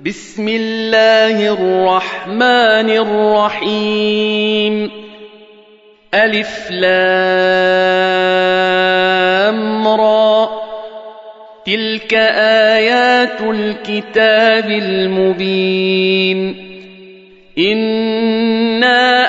بسم الله الرحمن الرحيم ألف لام را تلك آيات الكتاب المبين إنا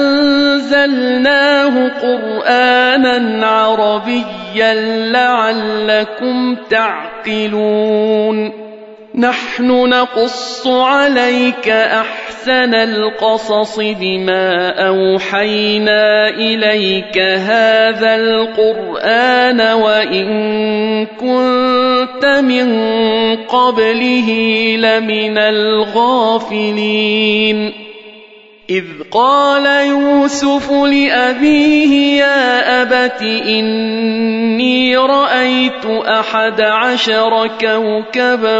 أنزلناه قرآنا عربيا لعلكم تعقلون نحن نقص عليك أحسن القصص بما أوحينا إليك هذا القرآن وإن كنت من قبله لمن الغافلين إذ قال يوسف لأبيه يا أبت إني رأيت 11 كوكبا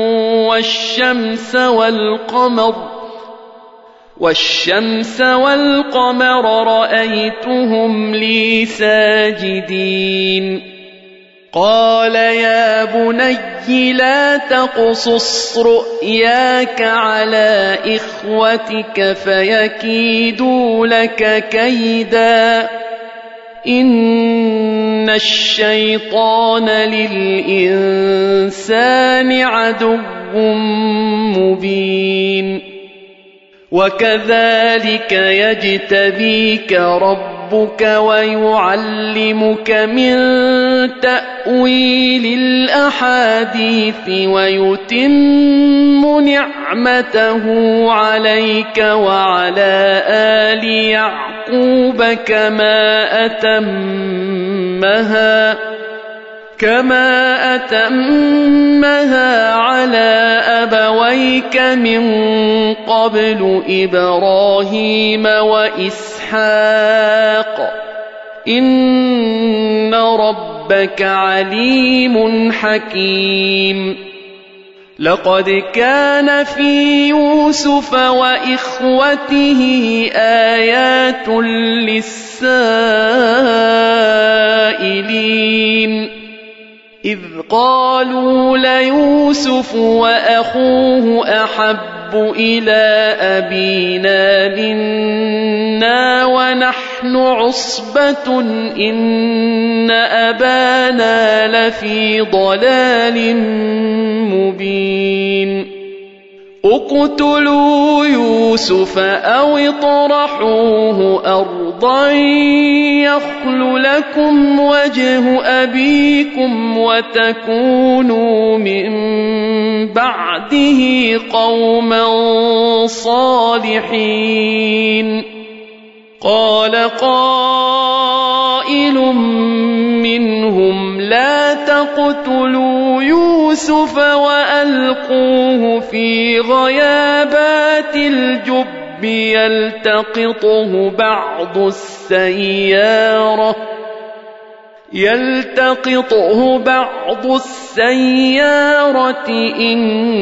والشمس والقمر رأيتهم لي ساجدين قال يا بني لا تقصص رؤياك على إخوتك فيكيدوا لك كيدا إن الشيطان للإنسان عدو مبين وكذلك يجتبيك ربك ويعلمك من تأويل الأحاديث ويتم نعمته عليك وعلى آل يعقوب كما أتمها على أبويك من قبل إبراهيم وإسحاق إن ربك عليم حكيم لقد كان في يوسف وإخوته آيات للسائلين إذ قالوا ليوسف وأخوه أحب إلى أبينا منا ونحن عصبة إن أبانا لفي ضلال مبين اقتلوا يوسف أو اطرحوه أرضا يخل لكم وجه أبيكم وتكونوا من بعده قوما صالحين قال قائل منهم لا تقتلوا يوسف وألقوه في غيابات الجب يلتقطه بعض السيارة إن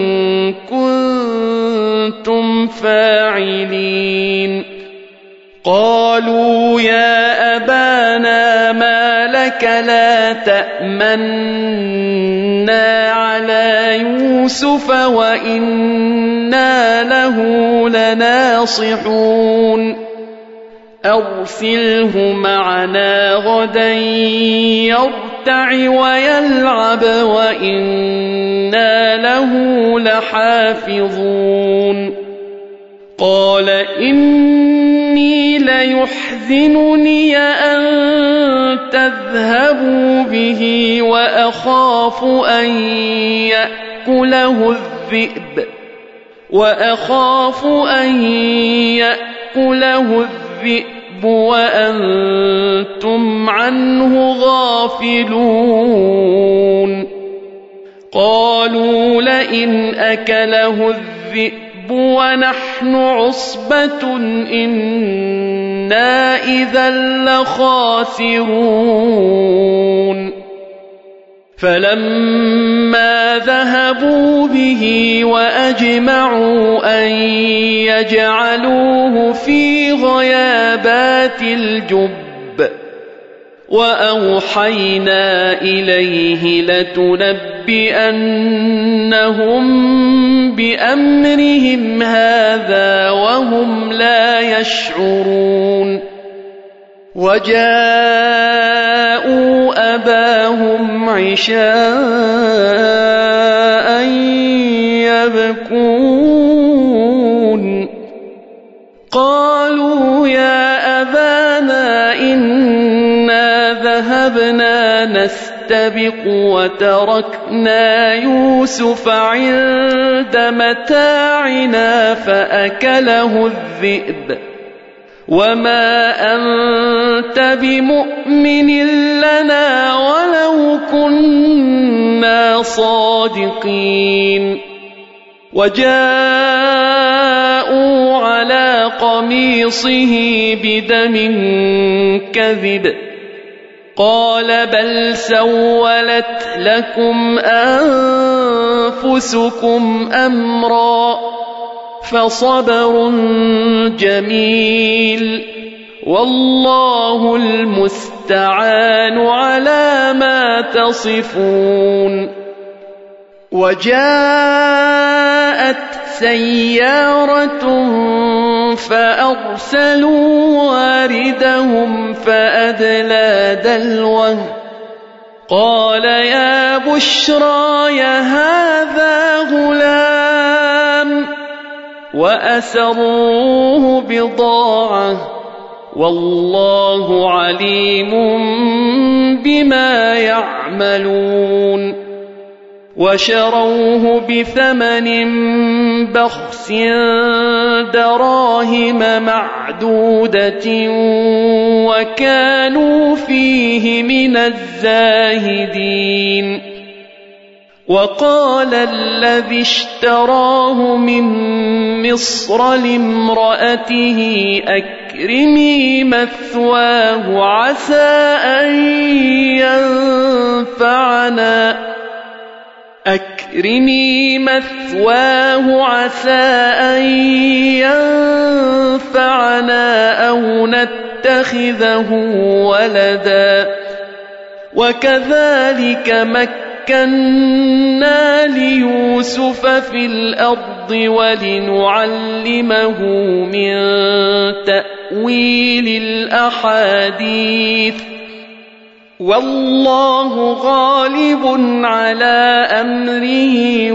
كنتم فاعلين قالوا يا أبانا ما لك لا تأمنا على يوسف وإنا له لناصحون أرسله معنا غدا يرتع ويلعب وإنا له لحافظون قال إني ليحزنني أن تذهبوا به وأخاف أن يأكله الذئب وأنتم عنه غافلون قالوا لئن أكله الذئب ونحن عصبة إنا إذا لخاسرون فلما ذهبوا به وأجمعوا أن يجعلوه في غيابات الجب وأوحينا إليه لتنبئنهم بأمرهم هذا وهم لا يشعرون وجاءوا أباهم عشاء يبكون قالوا يا أبانا إنا ذهبنا نستبق وتركنا يوسف عند متاعنا فأكله الذئب وما أنت بمؤمن لنا ولو كنا صادقين وجاءوا على قميصه بدم كذب قال بل سولت لكم أنفسكم أمرا فصبر جميل والله المستعان على ما تصفون وجاءت سيارة فأرسلوا واردهم فأدلى دلوه قال يا بشرى هذا غلام وأسروه بضاعة والله عليم بما يعملون وشروه بثمن بخس دراهم معدودة وكانوا فيه من الزاهدين وقال الذي اشتراه من مصر لامرأته أكرمي مثواه عسى أن ينفعنا أو نتخذه ولدا وكذلك مكنا ليوسف في الأرض ولنعلمه من تأويل الأحاديث والله غالب على أمره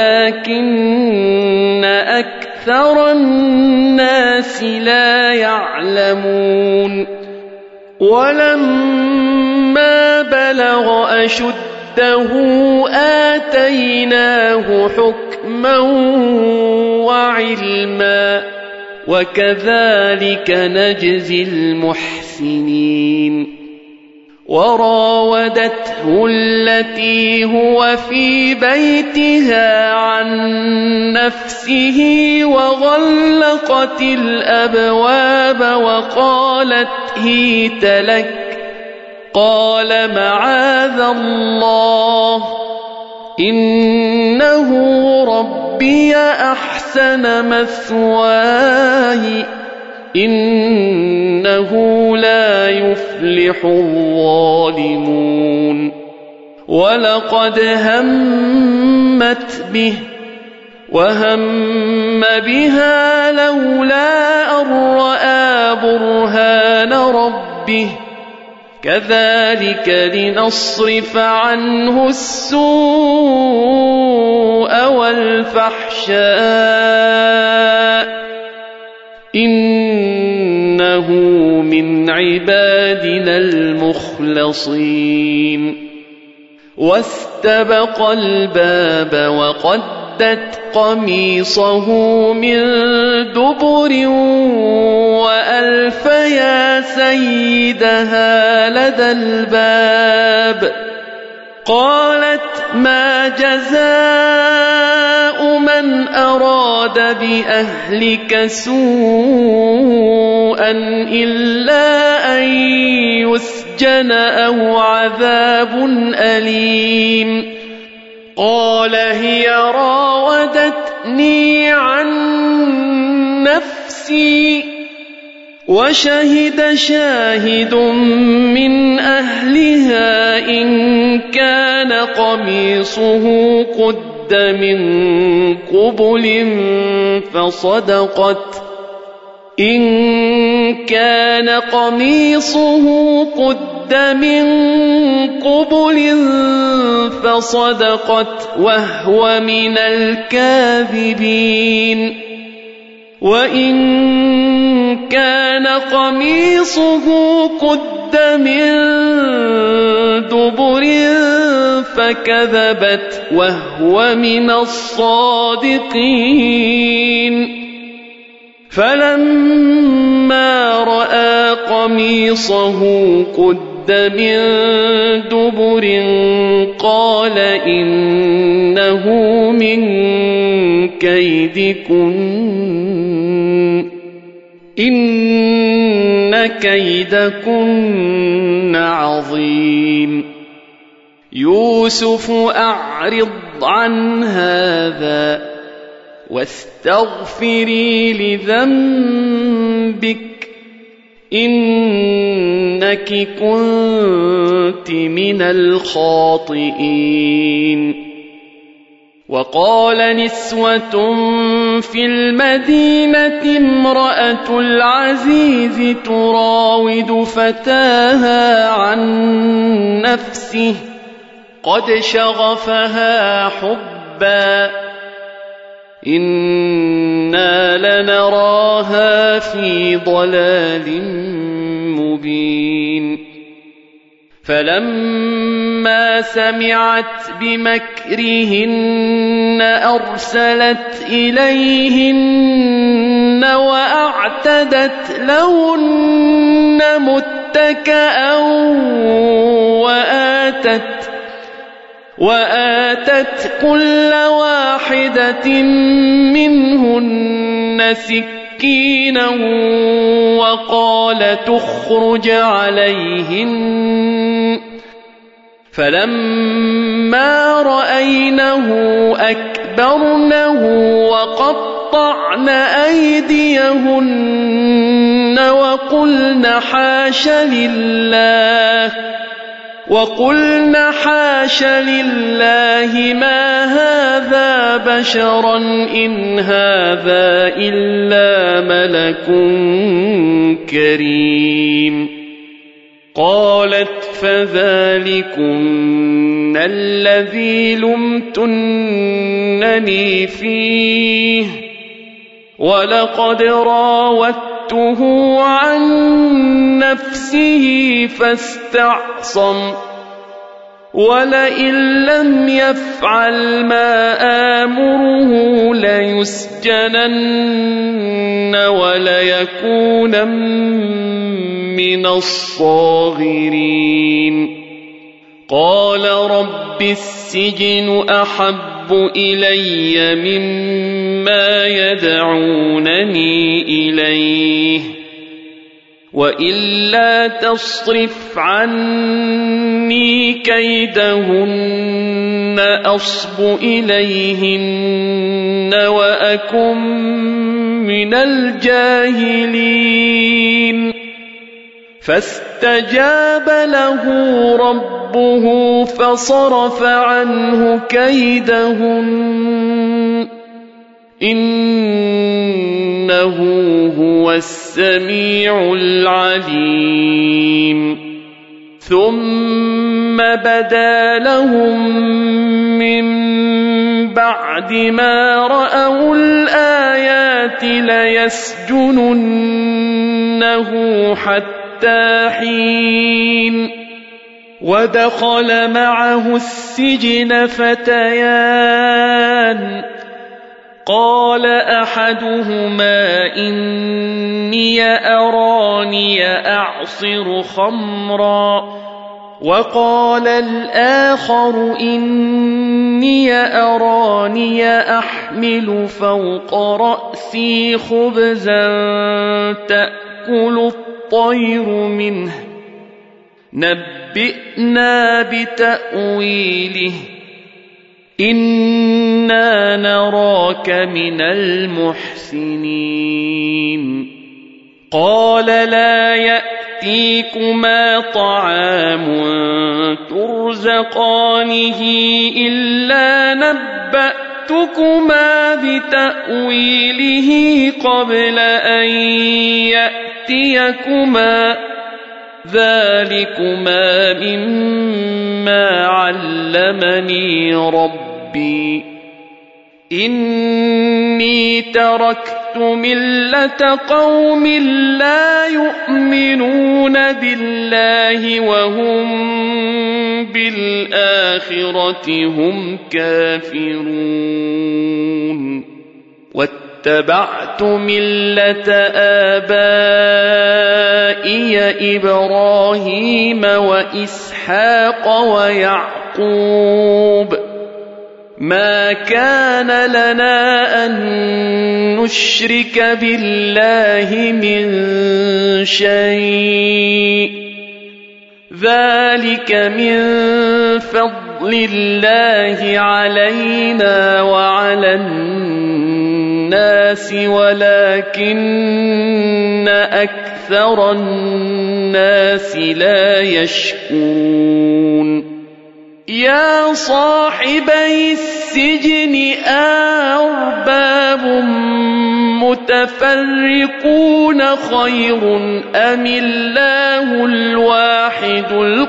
ولكن أكثر الناس لا يعلمون ولما بلغ أشده آتيناه حكما وعلما وكذلك نجزي المحسنين وراودته التي هو في بيتها عن نفسه وغلقت الأبواب وقالت هيت لك قال معاذ الله إنه ربي أحسن مثواي إنه لا يفلح الظالمون ولقد همت به وهم بها لولا أن رأى برهان ربه كذلك لنصرف عنه السوء والفحشاء إنه من عبادنا المخلصين واستبق الباب وقدت قميصه من دبر وألف يا سيدها لدى الباب قالت ما جزاء من أراد بأهلك سوءا إلا أن يسجن أو عذاب أليم قال هي راودتني عن نفسي وشهد شاهد من أهلها إن كان قميصه قد من قبل فصدقت إن كان قميصه قد من قبل فصدقت وهو من الكاذبين وإن كان قميصه قد من دبر فكذبت وهو من الصادقين فلما رأى قميصه قد من دبر قال إنه من كيدكن إن كيدكن عظيم يوسف أعرض عن هذا واستغفري لذنبك إنك كنت من الخاطئين وقال نسوة في المدينة امرأة العزيز تراود فتاها عن نفسه قد شغفها حبا إنا لنراها في ضلال مبين فلما سمعت بمكرهن أرسلت إليهن وأعتدت لهن متكئا وآتت كل واحدة منهن سكينا وقال تخرج عليهن فلما رأينه أكبرنه وقطعن أيديهن وقلن حاش لله ما هذا بشرا إن هذا إلا ملك كريم قالت فذلكن الذي لمتنني فيه ولقد راودته عن نفسه فاستعصم ولئن لم يفعل ما آمره ليسجنن وليكون من الصاغرين قال رب السجن أحب إلي مما يدعونني إليه وإلا تصرف عني كيدهن أصب إليهن وأكن من الجاهلين فاستجاب له ربه فصرف عنه كيدهن إنه هو السميع العليم ثم بدا لهم من بعد ما رأوا الآيات ليسجننه حتى حين ودخل معه السجن فتيان قال أحدهما إني أراني أعصر خمرا وقال الآخر إني أراني أحمل فوق رأسي خبزا تأكل الطير منه نبئنا بتأويله إنا نراك من المحسنين قال لا يأتيكما طعام ترزقانه إلا نَبَّأْتُكُمَا بِتَأْوِيلِهِ قَبْلَ أَن يَأْتِيَكُمَا ذَلِكُمَا مِمَّا عَلَّمَنِي رَبِّي إِنِّي تَرَكْتُ مِلَّةَ قَوْمٍ لَّا يُؤْمِنُونَ بِاللَّهِ وَهُم بِالْآخِرَةِ هُمْ كَافِرُونَ واتبعت ملة آبائي إبراهيم وإسحاق ويعقوب ما كان لنا أن نشرك بالله من شيء ذلك من فضل الله علينا وعلى الناس ولكن أكثر الناس لا يشكرون يا صاحبي السجن أأرباب متفرقون خير أم الله الواحد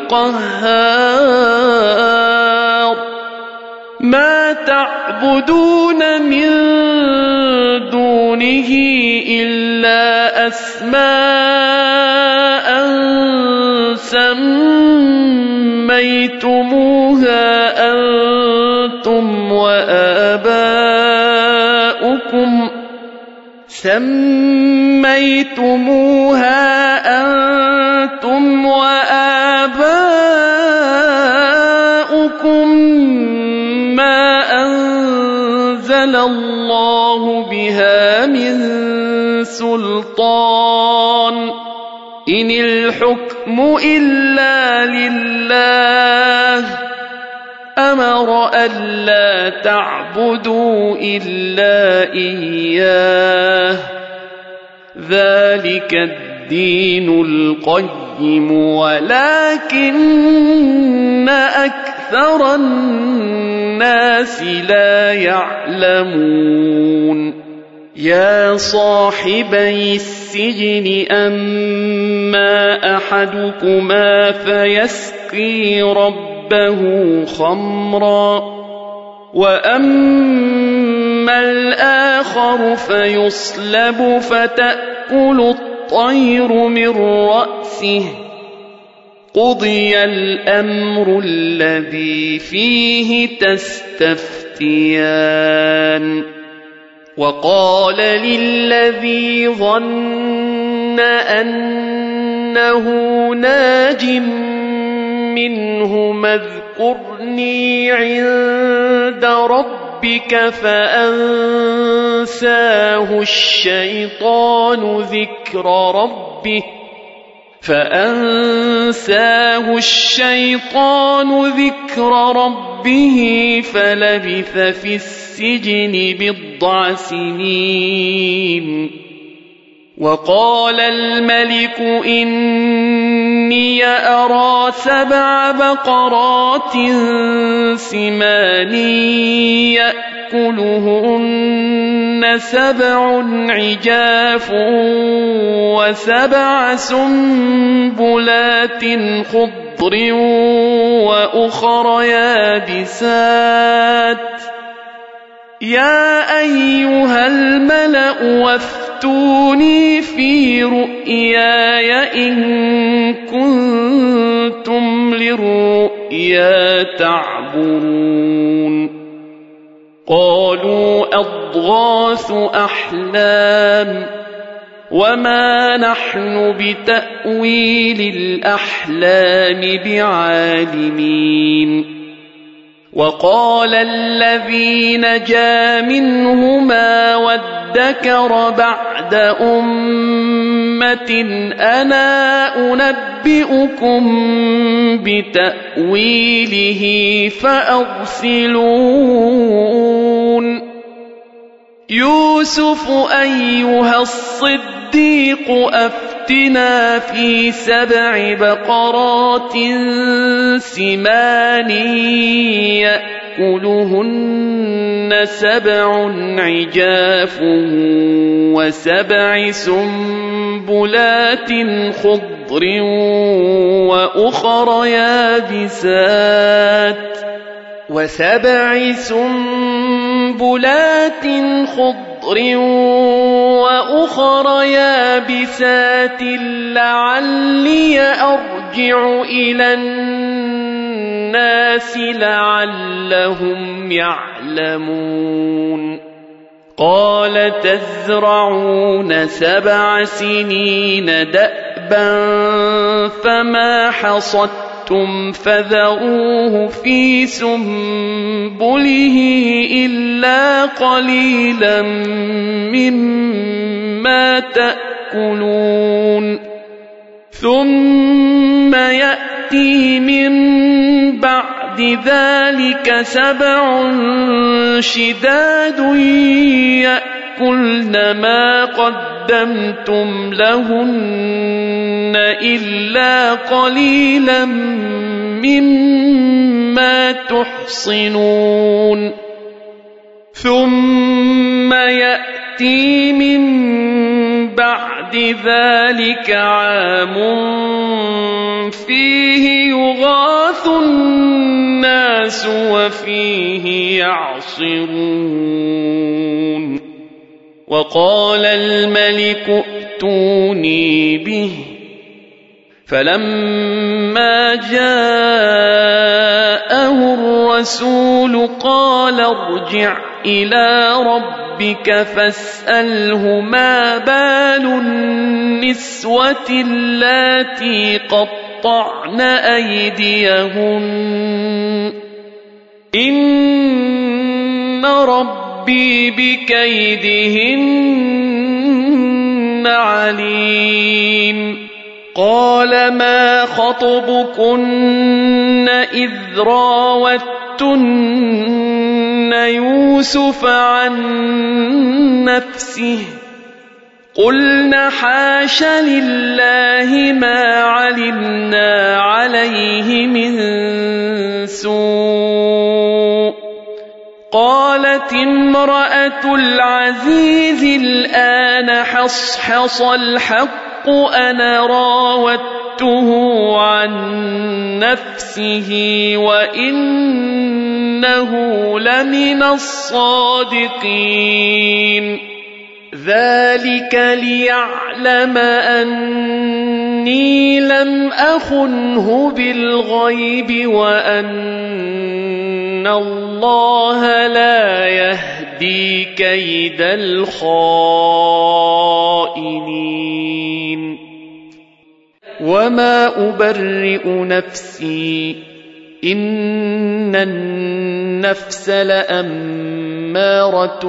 القهار ما تعبدون من دونه إلا أسماء سميتموها أنتم وآباؤكم ما أنزل الله بها من سلطان إن الحكم إلا لله أمر ألا تعبدوا إلا إياه ذلك الدين القيم ولكن أكثر الناس لا يعلمون يا صاحبي السجن أما أحدكما فيسقي ربه خمرا وأما الآخر فيصلب فتأكل الطير من رأسه قضي الأمر الذي فيه تستفتيان وقال للذي ظن أنه ناج منهما اذكرني عند ربك فأنساه الشيطان ذكر ربه فلبث في السجن بضع سنين وقال الملك إني أرى 7 بقرات سمان يأكلهن 7 عجاف و7 سنبلات خضر وأخر يابسات يا أيها الملأ وافتوني في رؤياي إن كنتم للرؤيا تعبرون قالوا أضغاث أحلام وما نحن بتأويل الأحلام بعالمين وقال الذي نجا منهما وادكر بعد أمة أنا أنبئكم بتأويله فأرسلون يوسف أيها الصديق أفتنا في 7 بقرات سمان يأكلهن سبع عجاف وسبع سنبلات خضر وأخر يابسات لعلي أرجع إلى الناس لعلهم يعلمون قال تزرعون 7 سنين دأبا فما حصدتم فذروه في سنبله إلا قليلا مما تأكلون ثم يأتي من بعد ذلك 7 شداد يأكلن ما قدمتم لهن إلا قليلا مما تحصنون ثم يأتي من بعد ذلك عام فيه يغاث الناس وفيه يعصرون وقال الملك ائتوني به فلما جاءه الرسول قال ارجع إلى ربك فاسأله ما بال النسوة اللاتي قطعن أيديهن إن ربي بكيدهن عليم قال ما خطبكن إذ راوتن يوسف عن نفسه قلنا حاش لله ما علمنا عليه من سوء قالت امرأة العزيز الآن حصحص الحق أنا راودته عن نفسه وإنه لمن الصادقين ذلك ليعلم أني لم أخنه بالغيب وأن الله لا يهدي كيد الخائنين وما أبرئ نفسي إن النفس لأمارة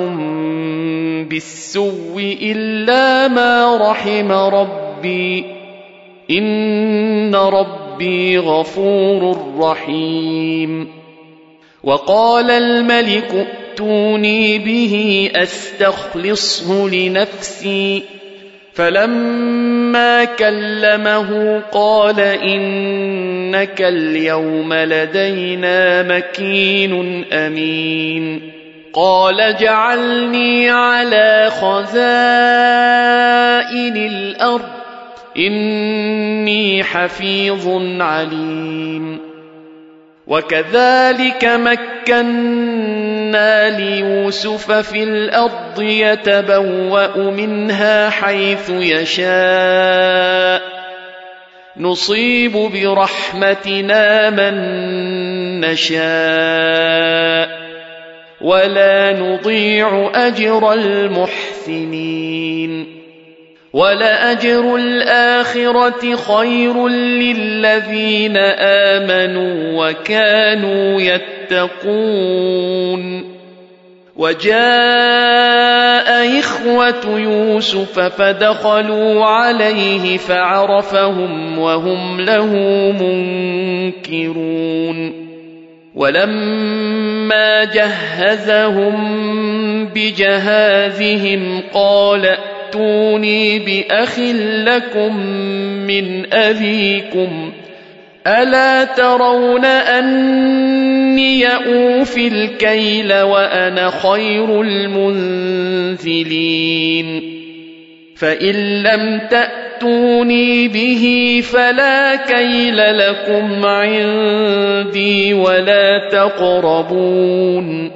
بالسوء إلا ما رحم ربي إن ربي غفور رحيم وقال الملك ائتوني به أستخلصه لنفسي فلما كلمه قال إنك اليوم لدينا مكين أمين قال جعلني على خزائن الأرض إني حفيظ عليم وكذلك مكنا ليوسف في الأرض يتبوأ منها حيث يشاء نصيب برحمتنا من نشاء ولا نضيع أجر المحسنين ولأجر الآخرة خير للذين آمنوا وكانوا يتقون وجاء إخوة يوسف فدخلوا عليه فعرفهم وهم له منكرون ولما جهزهم بجهازهم قال ائتوني بأخ لكم من أبيكم ألا ترون أني أوفي الكيل وأنا خير المنزلين فإن لم تأتوني به فلا كيل لكم عندي ولا تقربون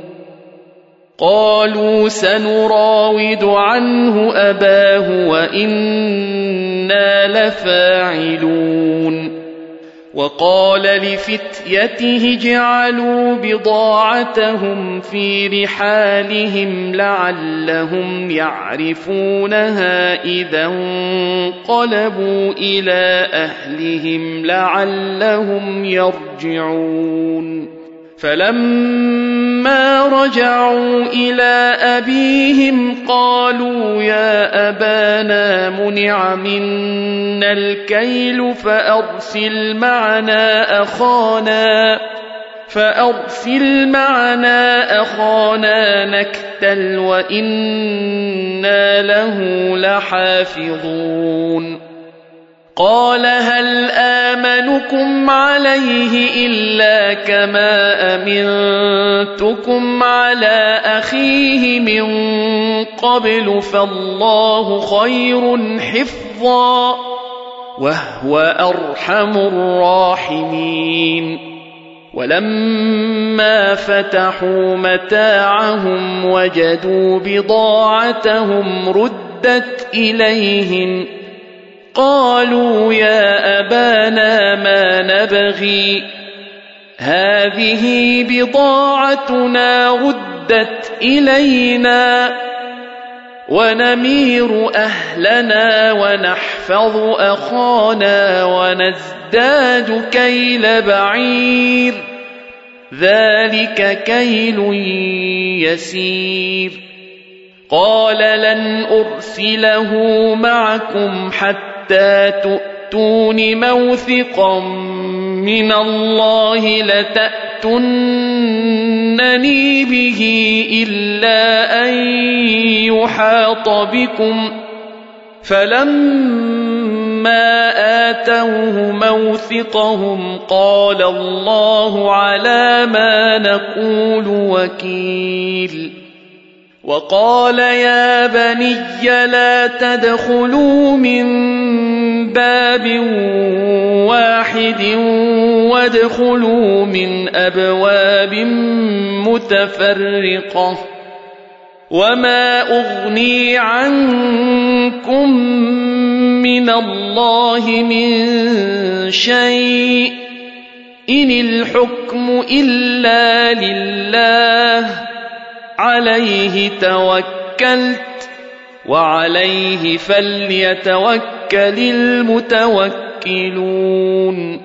قالوا سنراود عنه أباه وإنا لفاعلون وقال لفتيته اجعلوا بضاعتهم في رحالهم لعلهم يعرفونها إذا انقلبوا إلى أهلهم لعلهم يرجعون فلما رجعوا إلى أبيهم قالوا يا أبانا منع منا الكيل فأرسل معنا أخانا نكتل وإنا له لحافظون قال هل آمنكم عليه إلا كما أمنتكم على أخيه من قبل فالله خير حفظا وهو أرحم الراحمين ولما فتحوا متاعهم وجدوا بضاعتهم ردت إليهم قالوا يا أبانا ما نبغي هذه بضاعتنا ردت إلينا ونمير أهلنا ونحفظ أخانا ونزداد كيل بعير ذلك كيل يسير قال لن أرسله معكم حتى تؤتون موثقا من الله لتأتونني به إلا أن يحاط بكم فلما آتوه موثقهم قال الله على ما نقول وكيل وقال يا بني لا تدخلوا من باب واحد وادخلوا من أبواب متفرقة وما أغني عنكم من الله من شيء إن الحكم إلا لله عليه توكلت وعليه فليتوكل المتوكلون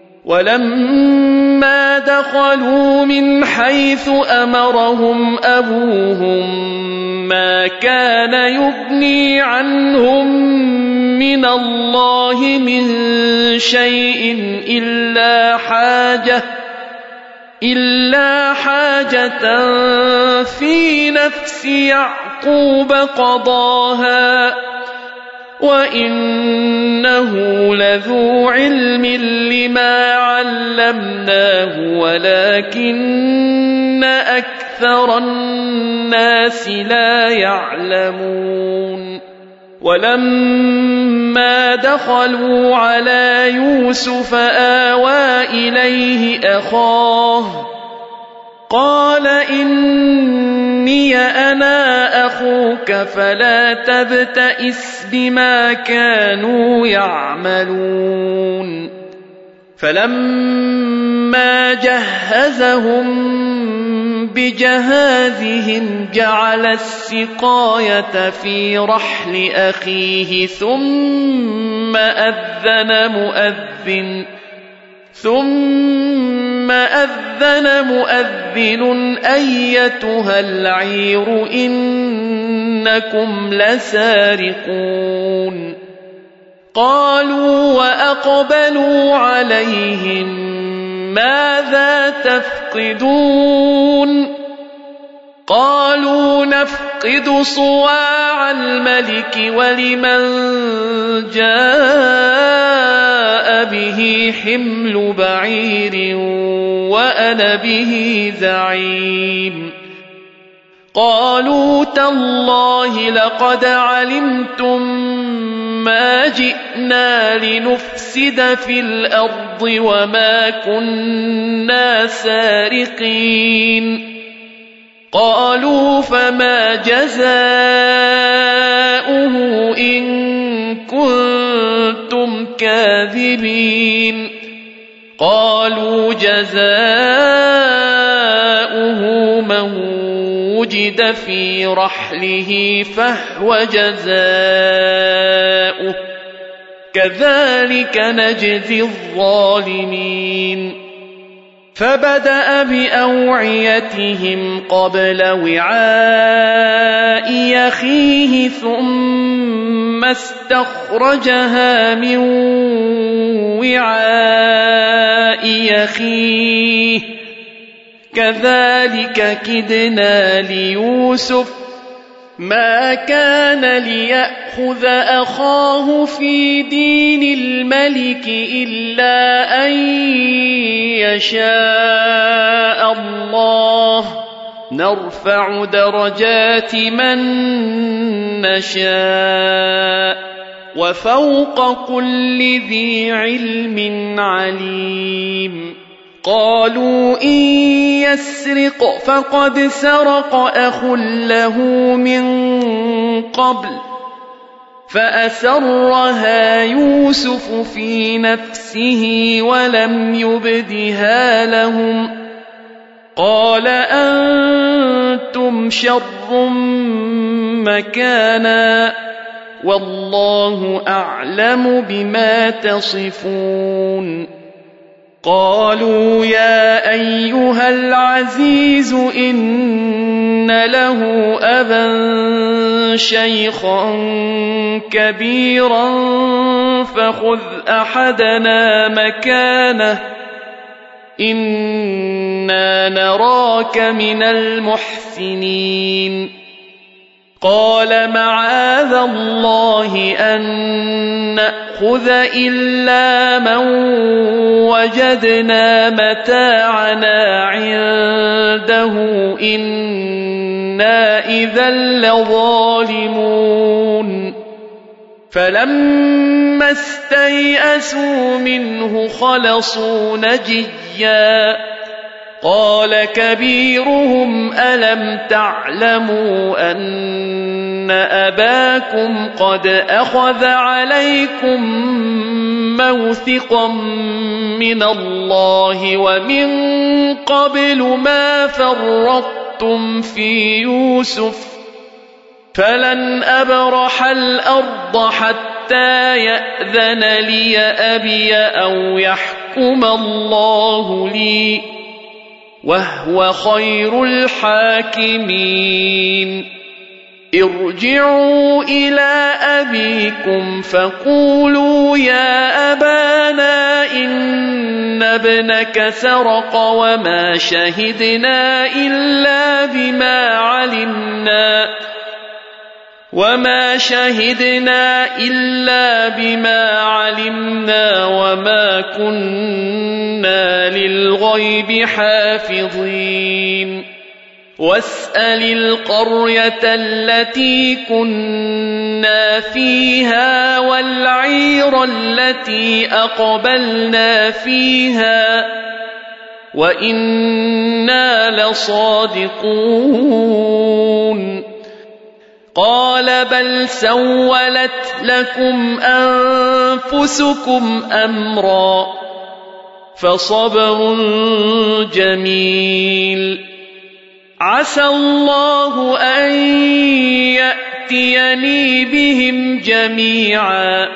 ولما دخلوا من حيث أمرهم أبوهم ما كان يغني عنهم من الله من شيء إلا حاجة في نفس يعقوب قضاها وإنه لذو علم لما علمناه ولكن أكثر الناس لا يعلمون ولما دخلوا على يوسف آوى إليه أخاه قال إني أنا أخوك فلا تبتئس بما كانوا يعملون فلما جهزهم بجهازهم جعل السقاية في رحل أخيه ثم أذن مؤذن أيتها العير إنكم لسارقون قالوا وأقبلوا عليهم ماذا تفقدون قالوا نفقد صواع الملك ولمن جاء به حمل بعير وأنا به زعيم قالوا تالله لقد علمتم ما جئنا لنفسد في الأرض وما كنا سارقين قالوا فما جزاؤه إن كنتم كاذبين قالوا جزاؤه من وجد في رحله فهو جزاؤه كذلك نجزي الظالمين فبدأ بأوعيتهم قبل وعاء أخيه ثم استخرجها من وعاء أخيه كذلك كدنا ليوسف ما كان ليأخذ أخاه في دين الملك إلا أن يشاء الله نرفع درجات من نشاء وفوق كل ذي علم عليم قالوا إن يسرق فقد سرق أخ له من قبل فأسرها يوسف في نفسه ولم يبدها لهم قال أنتم شر مكانا والله أعلم بما تصفون قالوا يا أيها العزيز إن له أبا شيخا كبيرا فخذ أحدنا مكانه إنا نراك من المحسنين قال معاذ الله أن نأخذ إلا من وجدنا متاعنا عنده إنا إذا لظالمون فلما استيئسوا منه خلصوا نجيا قال كبيرهم ألم تعلموا أن أباكم قد أخذ عليكم موثقا من الله ومن قبل ما فرطتم في يوسف فلن أبرح الأرض حتى يأذن لي أبي أو يحكم الله لي وهو خير الحاكمين ارجعوا إلى أبيكم فقولوا يا أبانا إن ابنك سرق وما شهدنا إلا بما علمنا وما كنا للغيب حافظين واسأل القرية التي كنا فيها والعير التي أقبلنا فيها وإنا لصادقون قال بل سولت لكم أنفسكم أمرا فصبر جميل عسى الله أن يأتيني بهم جميعا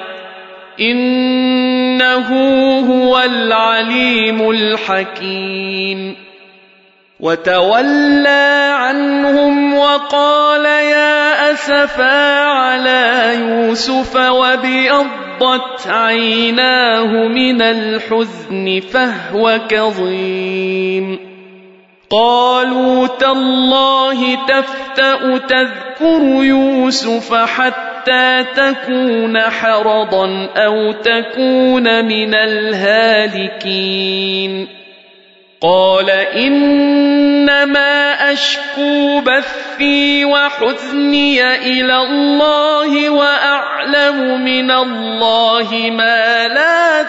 إنه هو العليم الحكيم وتولى عنهم وقال يا أسفا على يوسف وابيضت عيناه من الحزن فهو كظيم قالوا تالله تفتأ تذكر يوسف حتى تكون حرضا أو تكون من الهالكين قال إنما أشكو بثي وحزني إلى الله وأعلم من الله ما لا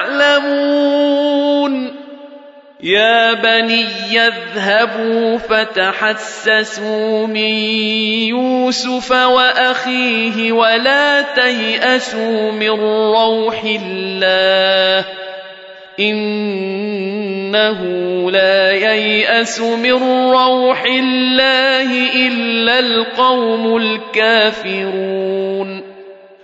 تعلمون يا بني اذهبوا فتحسسوا من يوسف وأخيه ولا تيأسوا من روح الله إنه لا ييأس من روح الله إلا القوم الكافرون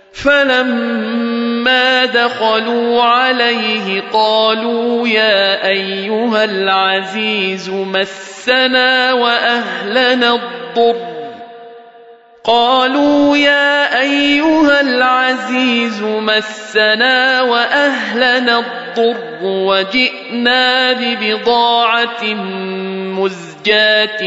فلما دخلوا عليه قالوا يا أيها العزيز مسنا وأهلنا الضر وجئنا ببضاعة مزجاة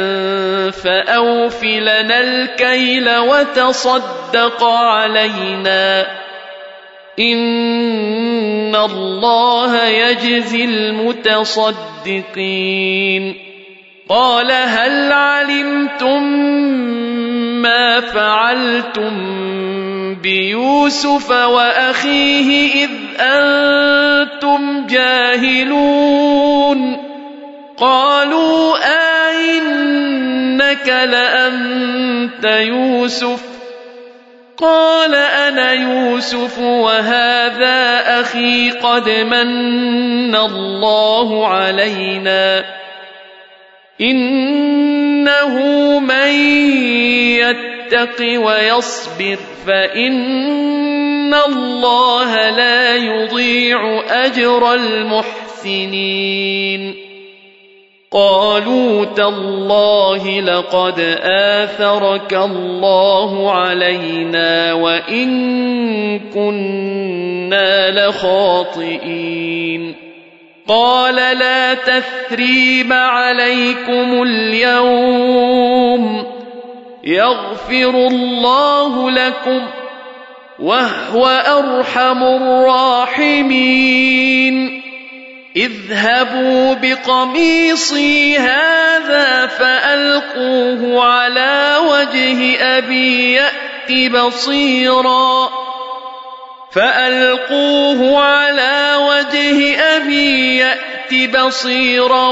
فأوف لنا الكيل وتصدق علينا إن الله يجزي المتصدقين قال هل علمتم ما فعلتم بيوسف وأخيه إذ أنتم جاهلون قالوا أئنك لأنت يوسف قال أنا يوسف وهذا أخي قد من الله علينا إنه من يتق ويصبر فإن الله لا يضيع أجر المحسنين قالوا تالله لقد آثرك الله علينا وإن كنا لخاطئين قال لا تثريب عليكم اليوم يغفر الله لكم وهو أرحم الراحمين اذهبوا بقميصي هذا فألقوه على وجه أبي يأت بصيرا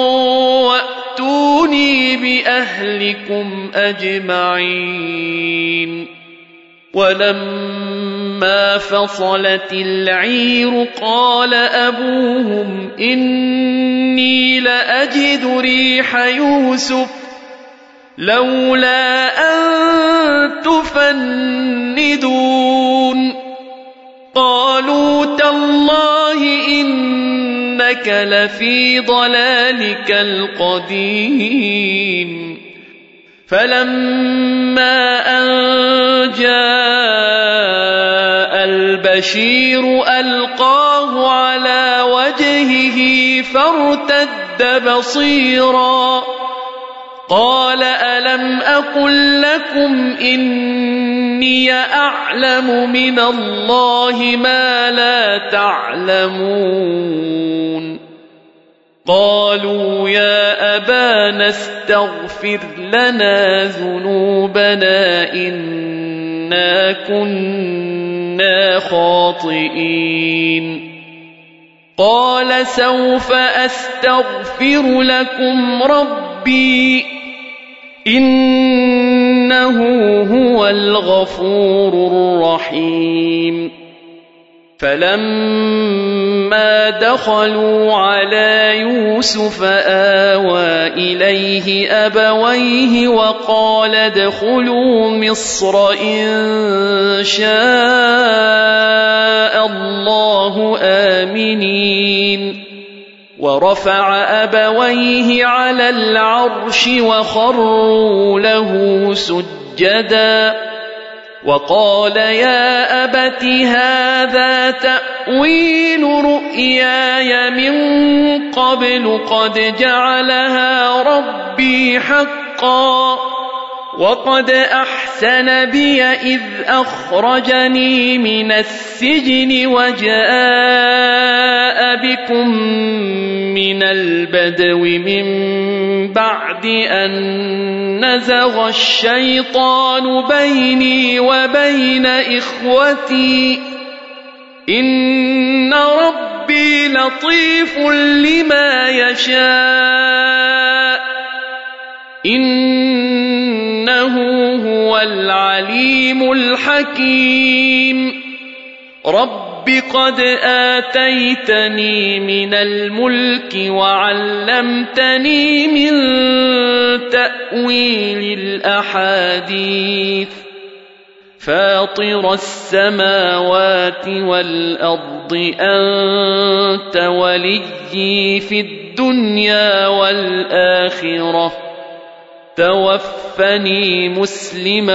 وأتوني بأهلكم أجمعين ولما فصلت العير قال أبوهم إني لأجد ريح يوسف لولا أن تفندون قالوا تالله إنك لفي ضلالك القديم فلما أن جاء البشير ألقاه على وجهه فارتد بصيرا قال ألم أقل لكم إني أعلم من الله ما لا تعلمون قالوا يا أبانا استغفر لنا ذنوبنا إنا كنا خاطئين قال سوف أستغفر لكم ربي إنه هو الغفور الرحيم فلما دخلوا على يوسف آوى إليه أبويه وقال ادخلوا مصر إن شاء الله آمنين ورفع أبويه على العرش وخروا له سجدا وقال يا أبت هذا تأويل رؤياي من قبل قد جعلها ربي حقا وقد أحسن بي إذ أخرجني من السجن وجاء بكم من البدو من بعد أن نزغ الشيطان بيني وبين إخوتي إن ربي لطيف لما يشاء إنه هو العليم الحكيم رب قد آتيتني من الملك وعلمتني من تأويل الأحاديث فاطر السماوات والأرض أنت وليي في الدنيا والآخرة توفني مسلما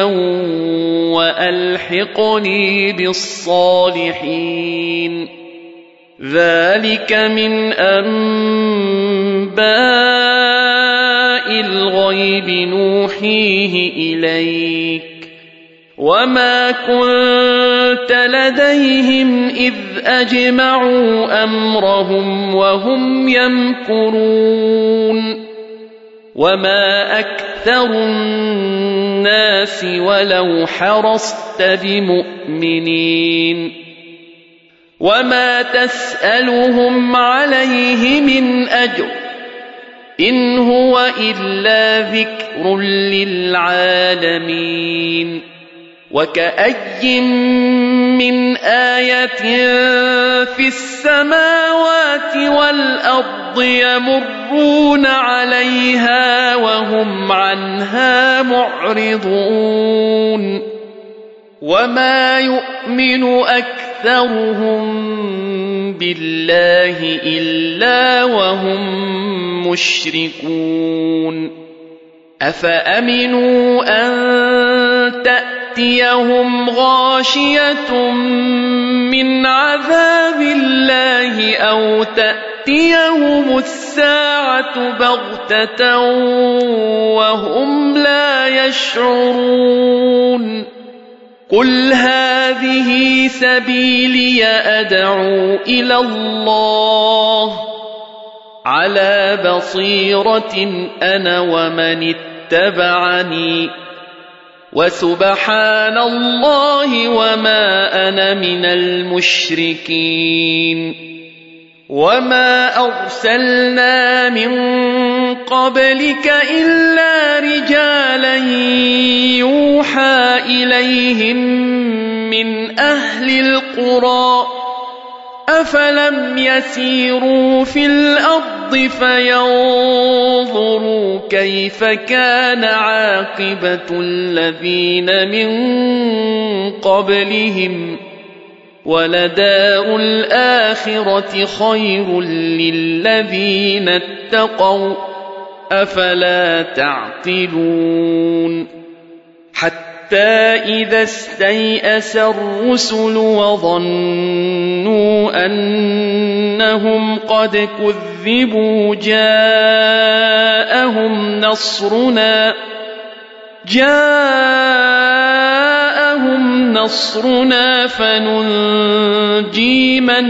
وألحقني بالصالحين ذلك من أنباء الغيب نوحيه إليك وما كنت لديهم إذ أجمعوا أمرهم وهم يمكرون وما أكثر الناس ولو حرصت بمؤمنين وما تسألهم عليه من أجر إن هو إلا ذكر للعالمين وكأي من آية في السماوات والأرض يمرون عليها وهم عنها معرضون وما يؤمن أكثرهم بالله إلا وهم مشركون أفأمنوا أن تأتيهم غاشية من عذاب الله أو تأتيهم الساعة بغتة وهم لا يشعرون قل هذه سبيلي أدعو إلى الله على بصيرة أنا ومن اتبعني وسبحان الله وما أنا من المشركين وما أرسلنا من قبلك إلا رجالا يوحى إليهم من أهل القرى أفلم يسيروا في الأرض فينظروا كيف كان عاقبة الذين من قبلهم ولدار الآخرة خير للذين اتقوا أفلا تعقلون حتى إذا استيأس الرسل وظنوا أنهم قد كذبوا جاءهم نصرنا فننجي من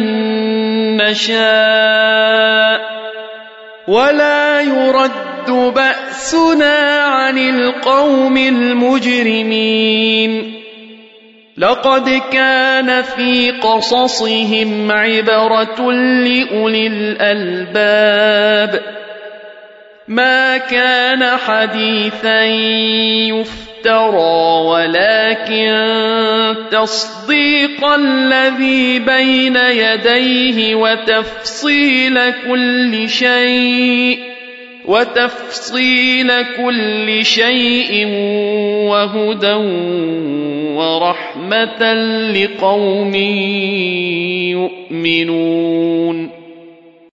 نشاء ولا يرد بأسنا عن القوم المجرمين لقد كان في قصصهم عبرة لأولي الألباب ما كان حديثا يفترى ولكن تصديق الذي بين يديه وتفصيل كل شيء وهدى ورحمة لقوم يؤمنون